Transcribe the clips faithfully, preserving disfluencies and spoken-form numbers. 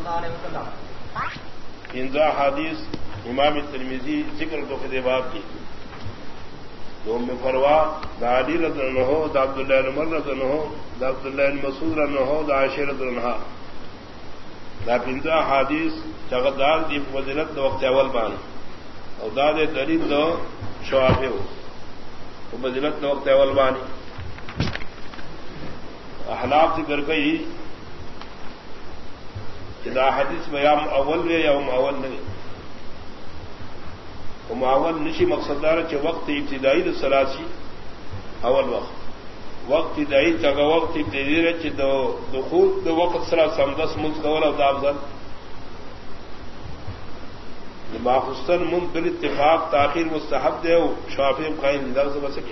الله عليه وسلم. انزا حدیث امام ترمذی ذکر کو خدے باب کی دو میں فروا دا علی رضی اللہ عنہ دا عبداللہ بن عمر رضی اللہ عنہ دا عبداللہ بن مسعود رضی اللہ عنہ دا عائشہ رضی اللہ عنہا دا انزا حدیث چغدار دی فضیلت دو وقت اول بان اور دا دے دلیل دو شوافی ہو فضیلت دو وقت اول بانی احناف ذکر گئی دا حدیث میں یام اول ہے یا ام اول نہیں ام اول نشی مقصد دار چ وقت ابتدائی د سلاسی اول وقت وقت ابتدائی تک وقت ابتدائی چ دو دخول دو وقت سرا سمدس مز قول او دافضل ما حسن من بال اتفاق تاخیر مستحب دے او شافعی قائم نظر سے بسکے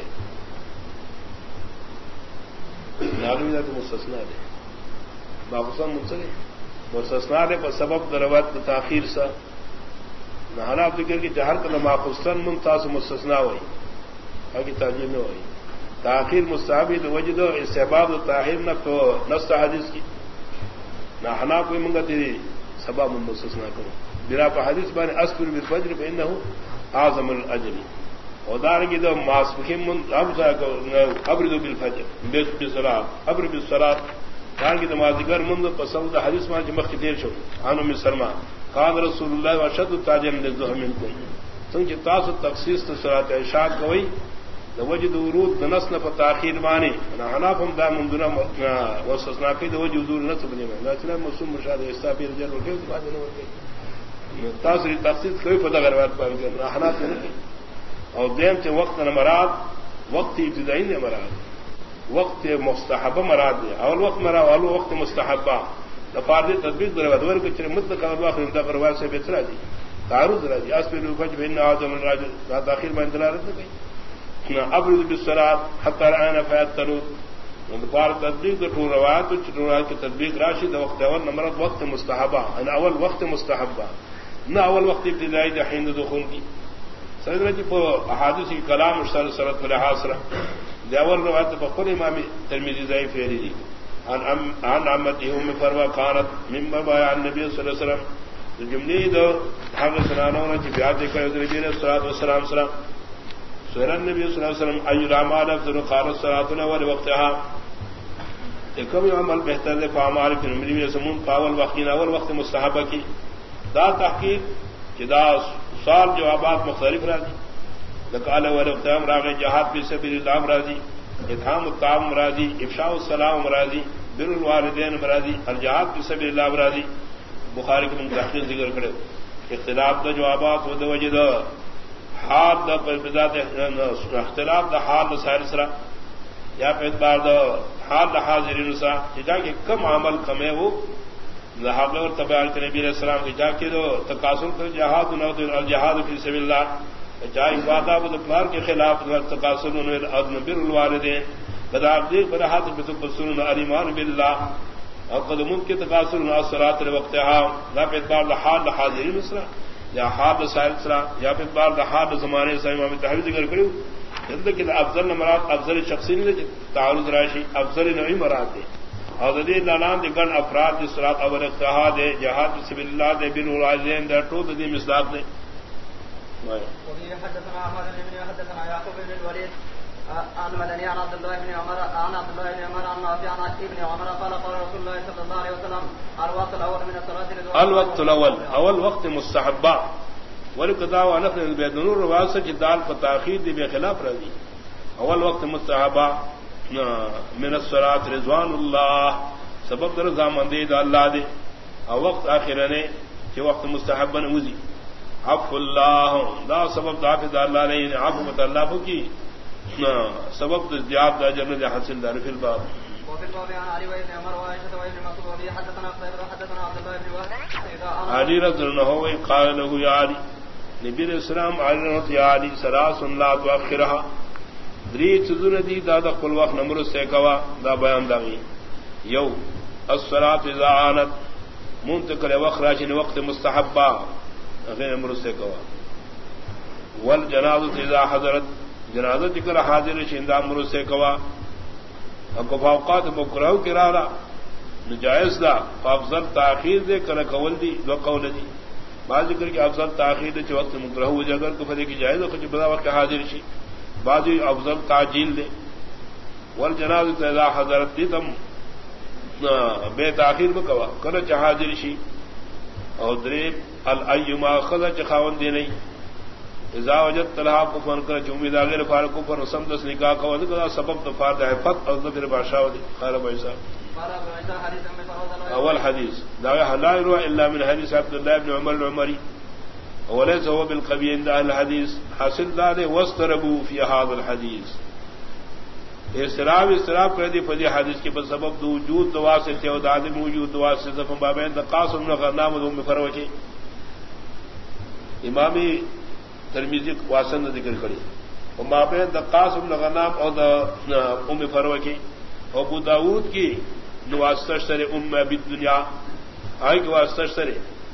ناروی ذات مستثنا دے ما حسن منسلے مستثنا دے پر سبب دروات تاخیر سا نہانا فکر کی جہر کا نما خستن ممتاز مستثنا ہوئی باقی تاجر میں ہوئی تاخیر مستحبی تو وجد استحباب و تاخیر نہ تو نست حدیث کی نہانا کوئی منگا تیری سبب مستثنا کرو بنا پر حدیث بان اسفر بالفجر فانه اعظم الاجر ودار کی دو ماسفہم من ابرد بالفجر بالصلاۃ ابرد بالصلاۃ کان کی نماز گر من پسند حدیث مان مخ دیر شو انو من سلمہ قال رسول اللہ واشد تاجن للذهم منكم سنج تاس تخصیص صلات عشاء کوئی وجد ورود نسل پر تاخیر مانی انا حنافم دا من دون وسسنا کی دو وجد ورود نسل بنی میں لكن مسلم مشاہد استابیر جل وکیل بعد نہ ہوگی تاس تخصیص کوئی پتہ غیرات پا کرنا حناف نہیں اور دیم سے وقت مراد وقت ابتدائی نے مراد وقت مستحب مراد ہے اول وقت مراد اول وقت مستحبہ نفاذ تطبیق دروا دور کے چر مطلق اللہ خدا پروا سے بہتر دی تعارض راضی اس پہ لوگ بین اعظم الراجل ذات داخل میں دلالت کی ابرز بالصلاه حتى انا فاتلو نفاذ تطبیق تو روایت روایت کی تطبیق راشد وقت اول نمبر وقت مستحبہ ان اول وقت مستحبہ نہ اول وقت ابتدائی د حين دخول کی سرگرہ کی احادیث کی کلام مشتر سرت پر حاصل دی اول روایت بخاری امام ترمذی ضعیف ہے دی عن عمته ام فروا كانت مما بايع النبي صلى الله عليه وسلم جملے دو حق سنانوں نے بیعت کر نبی علیہ الصلوۃ والسلام سلام سورہ النبی صلی اللہ علیہ وسلم ای الاعمال افضل قال الصلاه اول وقتها ایکم عمل بہتر ہے اعمال کی نبی میں سمون اول وقت اول وقت مستحب کی دا تحقیق جدا سوال جوابات مختلف راضی لقال اول وقت امر جہاد فی سبیل اللہ راضی اطعام الطعام مرادی افشاء السلام مرادی بر الوالدین مرادی الجہاد فی سبیل اللہ مرادی بخاری کے منتخب ذکر کرے اختلاف دا جوابات و وجد حال دا بذات اختلاف دا حال سائر سرا یا پہ اعتبار دا حال دا حاضرین سا جا کہ کم عمل کم ہے وہ صحابہ اور تبع کے نبی علیہ السلام کی جا کے دو تقاصر کر جہاد نقد الجہاد فی سبیل اللہ جائے وعدہ بدپار کے خلاف تقاصر عدم بر الوالدین بدعقیق برحات بتقصرون الیمان باللہ اور قدمون کے تقاصر الصلاۃ لوقتها لا اعتبار لحال حاضری مصر یا حال سائر سرا یا اعتبار لحال زمانے سے امام تحویل ذکر کرو جلد کہ افضل مراد افضل شخصی نے تعارض راشی افضل نوعی مراد ہے اور ذی اعلان دی گن افراد کی صلاۃ اور اجتہاد ہے جہاد فی سبیل اللہ دے بر الوالدین دا تو دی مصداق نے وفي حدثنا احمد بن حدثنا يعقوب بن الوليد عن مدني عن عبد الله بن عمر عن عبد الله بن عمر عن نافع عن ابن عمر قال قال رسول الله صلى الله عليه وسلم الوقت الاول من الصلاه الوقت الاول اول وقت مستحبہ ولقضاء ونفل البيت نور واسع جدال فتاخير دی بخلاف راضی اول وقت مستحبہ من الصلاه رضوان الله سبب رضا مندی اللہ دے او وقت اخرنے کہ وقت مستحب نوزی عفو اللہ دا سبب دافع اللہ نے عفو مت اللہ کی سبب زیاد دا جنت حاصل دار فی الباب وفي الباب عن علي بن عمر وعائشة وابن مسعود حدثنا قتيبة حدثنا عبد الله بن وهب علي رضي الله عنه قال له يا علي نبی علیہ السلام علی یا علی ثلاث لا تؤخرها دری چذر دی دا د خپل وخت نمبر سے کوا دا بیان داوی یو الصلاۃ اذا عانت منتقل وقت راشن وقت مستحبہ غیر نمبر سے کوا والجنازہ اذا حضرت جنازہ ذکر حاضر شین دا نمبر سے کوا اکو فوقات مکرہ کرارا نجائز دا افضل تاخیر دے کر قول دی دو قول دی بعض ذکر کی افضل تاخیر دے چ وقت مکرہ ہو جگر کو فدی کی جائز ہو کچھ بدا وقت حاضر شی بعض افضل تعجیل دے والجنازہ اذا حضرت دی تم بے تاخیر بکوا کر چ حاضر شی اور دریب الایما خذ چخاون دی نہیں اذا وجدت لها كفر کر چومید غیر فار کفر سم دس نکاح کو ذکر سبب تو فار ہے فت اور پھر بادشاہ دی خیر بھائی صاحب اول حدیث دا حلال رو الا من حدیث عبد الله بن عمر العمری وليس هو بالقوي عند اهل الحديث حاصل ذلك واستربوا في هذا الحديث استراب استراب کر دی فضی حدیث کے سبب دو وجود دوا سے تھے اور عدم وجود دوا سے زفم بابین قاسم بن غنام ام فروکی امامی ترمذی واسن ذکر کری اور مابین قاسم بن غنام اور ام فروکی ابو داؤد کی واسطہ سر ام ابی دنیا آئی کے واسطہ سر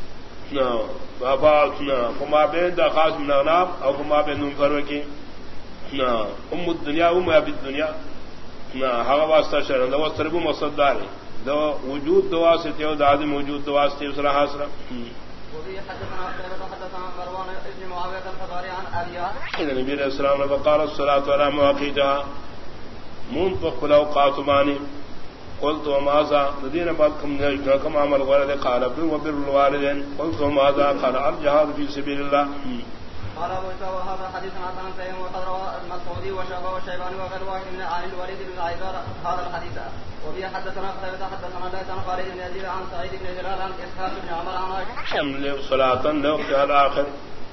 فما بین دا خاص من غنام اور فما بین ام فروکی ام الدنیا ام ابی دنیا ہوا واسطہ شر دو سرب مقصد دار دو وجود دوا سے تھے اور عدم وجود دوا سے اسرا حاصل نبی علیہ السلام نے وقال الصلاة على مواقيتها مون بخل اوقات مانی قلت وماذا الذين بعدكم كم عمل غير قال ابن وبر الوالدين قلت وماذا قال الجهاد في سبيل الله قال ابو اسحاق وهذا حديث حسن صحيح وقد روى المسعودي وشعبه والشيباني وغير واحد من عن الوليد بن عيسار هذا الحديث وفي حدثنا قتيبة حدثنا ليس عن خالد بن يزيد عن سعيد بن جلال عن اسحاق بن عمر عن عائشة صلاة لوقت الاخر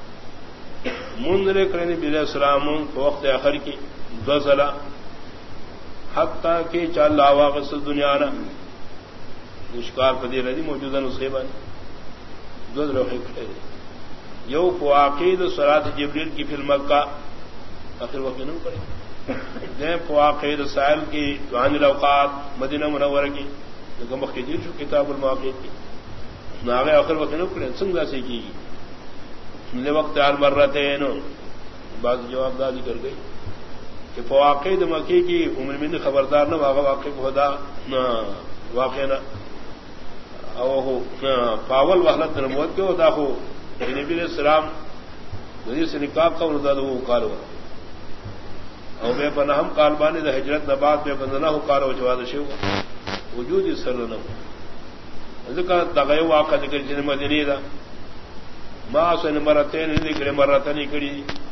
منذر کرنے بلا سلام وقت آخر کی دو صلاة حتیٰ کہ چال واقص دنیا نا مشکار پدی رہی موجودہ نسخے بانی دو روحے کھڑے یو فواقید صلاة جبریل کی فی مکہ آخر وقت نہیں پڑے دیں فواقید سائل کی عن الاوقات مدینہ منورہ کی لیکن مخی دیر شو کتاب المواقید کی ناغے آخر وقت نہیں پڑے سنگا سے کی گی لے وقت حال مرتین بعض جواب دادی کر گئی کہ فواقید مکی کی عمر من خبردار نہ واقع واقع خدا نہ واقع نہ او پاول وحلت نموت کے ہوتا ہو نبی علیہ السلام نبی سے نکاح کا رداد وہ کال ہوا اور بے پناہ ہم کالبانی دا ہجرت نبات بے بندنا ہو کال ہو جواد شو وجود اس سر نہ ذکر دغه واقع ذکر جن مدینی دا ما سن مرتين ذکر مرتين کڑی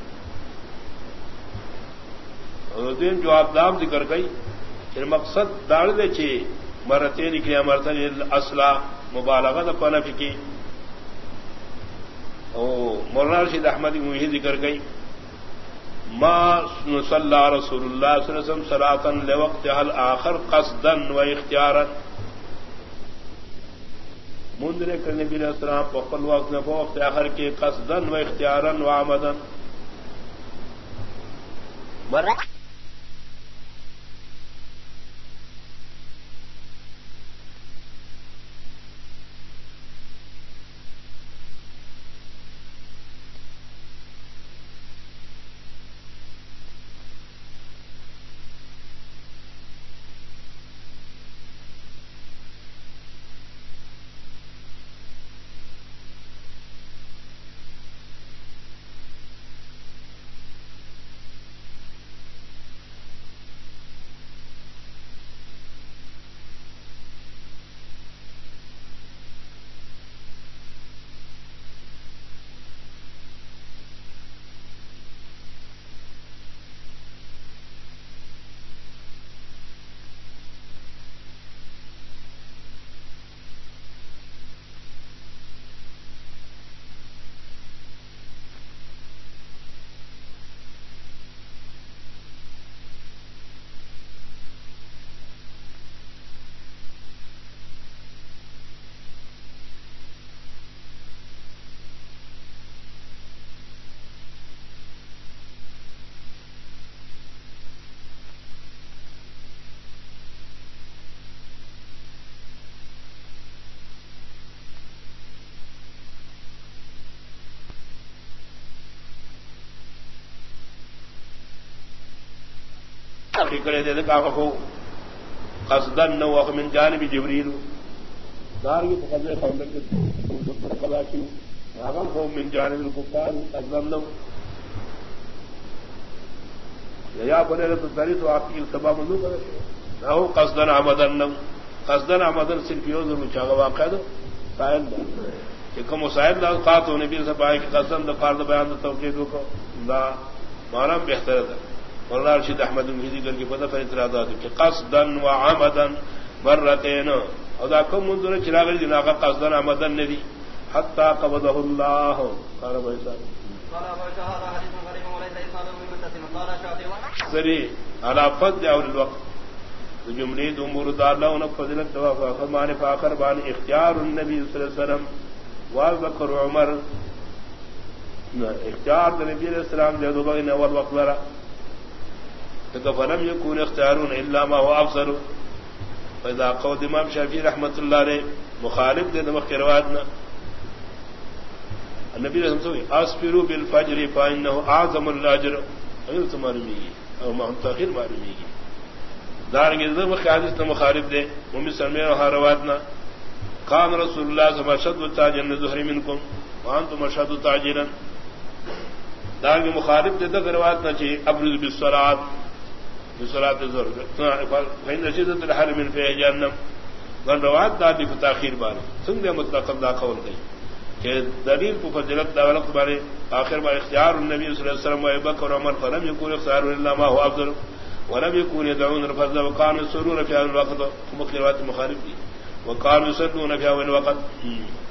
اور دین جواب دام ذکر کئی کہ مقصد داڑ دے چی مرتين کڑی مرتين اصلا مبالغہ دا پنف کی او مولانا رشید احمدی وہی ذکر گئی ما صلی رسول اللہ صلی اللہ علیہ وسلم صلاۃ لوقتها الاخر قصدا و اختیارا مندر کرنے نبی علیہ السلام پخل وقت نے وقت آخر کے قصدا و اختیارا و عمدا کرے دے کا ہو قصدا نو من جانب جبریل دار کی فضل فضل کے قضا کی اغم ہو من جانب الکفار ازلم یا بنے تو دری تو آپ کی التبا منو کرے نہ قصدن عمدن قصدن عمدن صرف یو ضرور چاہا واقع دو قائل دا کہ کم وسائل دا اوقات ہونے بھی سب آئے کہ قصدن دا فرد بیان دا توقید کو دا معنی بہتر دا مولانا ارشد احمد المحیدی کر کے پتہ پر اعتراضات کہ قصدن و عمدن مرتين او دا کوم منذر چراغ جناغه قصدن عمدن ندی حتى قبضه الله قال ابو اسحاق قال ابو اسحاق حديث غريب وليس اسناده متصل قال شافعي سري على فضل او الوقت جملے امور دالون فضلت توافا فمان فاخر بان اختیار النبي صلی اللہ علیہ وسلم وابکر عمر اختیار النبي علیہ السلام جو بین اول وقت ورا فلم يكن اختيارون الا ما هو افضل فإذا قول امام شافعی رحمت اللہ علیہ مخالف دے نمخ کے روایتنا النبی رحمت اللہ علیہ اصبروا بالفجر فإنه اعظم الاجر اگر تمہارمیگی او منتخر معلومیگی دارنگی نمخ کے حدیث مخالف دے امی سلمی رہا روایتنا قام رسول اللہ صلی اللہ علیہ وسلم اشد تاجرن ظہری منکم وانتم اشد تاجرن دارنگی مخالف دے تک روایتنا چاہیے ابرز بالصلاة بصلاة الظهر فإن شدة الحر من فيه جهنم من روایت دا دی تاخیر بارے سنگ مطلق دا قول گئی کہ دلیل کو فضیلت دا وقت بارے آخر بار اختیار النبی صلی اللہ علیہ وسلم و ابو بکر و عمر فلم يكن اختیار الا ما هو افضل ولم يكن يدعون الفضل وكانوا يسرون في هذا الوقت مخالفات مخالف دی وكانوا يسرون في هذا الوقت